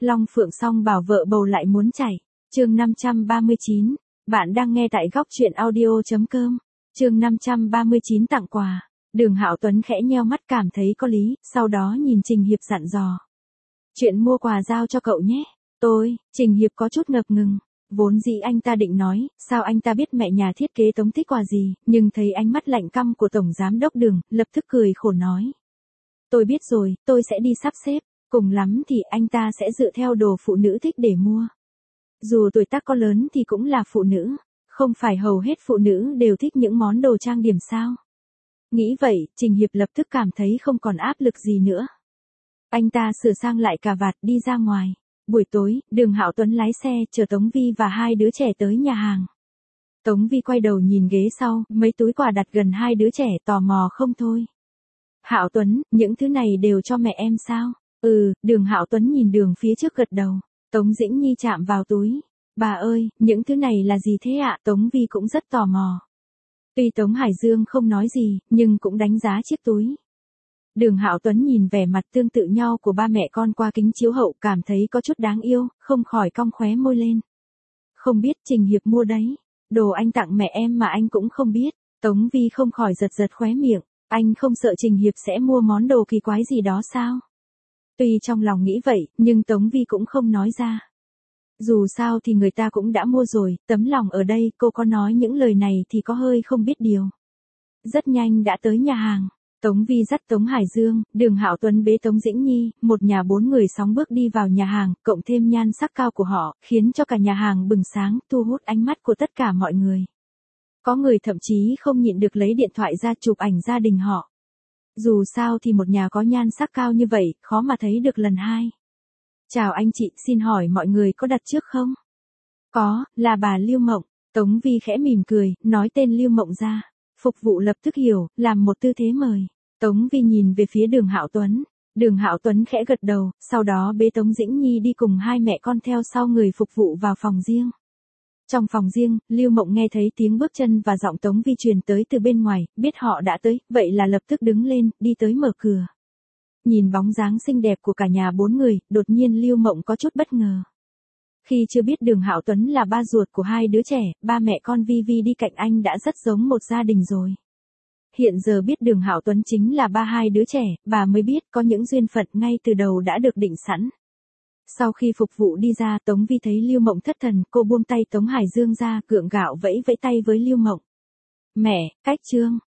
Long Phượng song bảo vợ bầu lại muốn chảy. Chương 539. Bạn đang nghe tại góc truyện audio.com. Chương 539 tặng quà. Đường Hạo Tuấn khẽ nheo mắt cảm thấy có lý, sau đó nhìn Trình Hiệp dặn dò. Chuyện mua quà giao cho cậu nhé. Trình Hiệp có chút ngập ngừng. Vốn dĩ anh ta định nói, sao anh ta biết mẹ nhà thiết kế Tống thích quà gì, nhưng thấy ánh mắt lạnh căm của Tổng Giám Đốc Đường, lập tức cười khổ nói. Tôi biết rồi, tôi sẽ đi sắp xếp, cùng lắm thì anh ta sẽ dựa theo đồ phụ nữ thích để mua. Dù tuổi tác có lớn thì cũng là phụ nữ, không phải hầu hết phụ nữ đều thích những món đồ trang điểm sao. Nghĩ vậy, Trình Hiệp lập tức cảm thấy không còn áp lực gì nữa. Anh ta sửa sang lại cà vạt đi ra ngoài. Buổi tối, Đường Hạo Tuấn lái xe chở Tống Vi và hai đứa trẻ tới nhà hàng. Tống Vi quay đầu nhìn ghế sau, mấy túi quà đặt gần hai đứa trẻ tò mò không thôi. Hạo Tuấn, những thứ này đều cho mẹ em sao? Đường Hạo Tuấn nhìn đường phía trước gật đầu. Tống Dĩnh Nhi chạm vào túi. Bà ơi, những thứ này là gì thế ạ? Tống Vi cũng rất tò mò. Tuy Tống Hải Dương không nói gì, nhưng cũng đánh giá chiếc túi. Đường Hạo Tuấn nhìn vẻ mặt tương tự nhau của ba mẹ con qua kính chiếu hậu cảm thấy có chút đáng yêu, không khỏi cong khóe môi lên. Không biết Trình Hiệp mua đấy. Đồ anh tặng mẹ em mà anh cũng không biết. Tống Vi không khỏi giật khóe miệng. Anh không sợ Trình Hiệp sẽ mua món đồ kỳ quái gì đó sao? Tuy trong lòng nghĩ vậy, nhưng Tống Vi cũng không nói ra. Dù sao thì người ta cũng đã mua rồi, tấm lòng ở đây cô có nói những lời này thì có hơi không biết điều. Rất nhanh đã tới nhà hàng. Tống Vi dắt Tống Hải Dương, Đường Hạo Tuấn bế Tống Dĩnh Nhi, một nhà bốn người sóng bước đi vào nhà hàng, cộng thêm nhan sắc cao của họ, khiến cho cả nhà hàng bừng sáng, thu hút ánh mắt của tất cả mọi người. Có người thậm chí không nhịn được lấy điện thoại ra chụp ảnh gia đình họ. Dù sao thì một nhà có nhan sắc cao như vậy, khó mà thấy được lần hai. Chào anh chị, xin hỏi mọi người có đặt trước không? Có, là bà Lưu Mộng. Tống Vi khẽ mỉm cười, nói tên Lưu Mộng ra. Phục vụ lập tức hiểu, làm một tư thế mời. Tống Vi nhìn về phía Đường Hạo Tuấn. Đường Hạo Tuấn khẽ gật đầu, sau đó bế Tống Dĩnh Nhi đi cùng hai mẹ con theo sau người phục vụ vào phòng riêng. Trong phòng riêng, Lưu Mộng nghe thấy tiếng bước chân và giọng Tống Vi truyền tới từ bên ngoài, biết họ đã tới, vậy là lập tức đứng lên, đi tới mở cửa. Nhìn bóng dáng xinh đẹp của cả nhà bốn người, đột nhiên Lưu Mộng có chút bất ngờ. Khi chưa biết Đường Hạo Tuấn là ba ruột của hai đứa trẻ, ba mẹ con Vi Vi đi cạnh anh đã rất giống một gia đình rồi. Hiện giờ biết Đường Hạo Tuấn chính là ba hai đứa trẻ, bà mới biết có những duyên phận ngay từ đầu đã được định sẵn. Sau khi phục vụ đi ra, Tống Vi thấy Lưu Mộng thất thần, cô buông tay Tống Hải Dương ra, gượng gạo vẫy vẫy tay với Lưu Mộng. Mẹ, cách trương,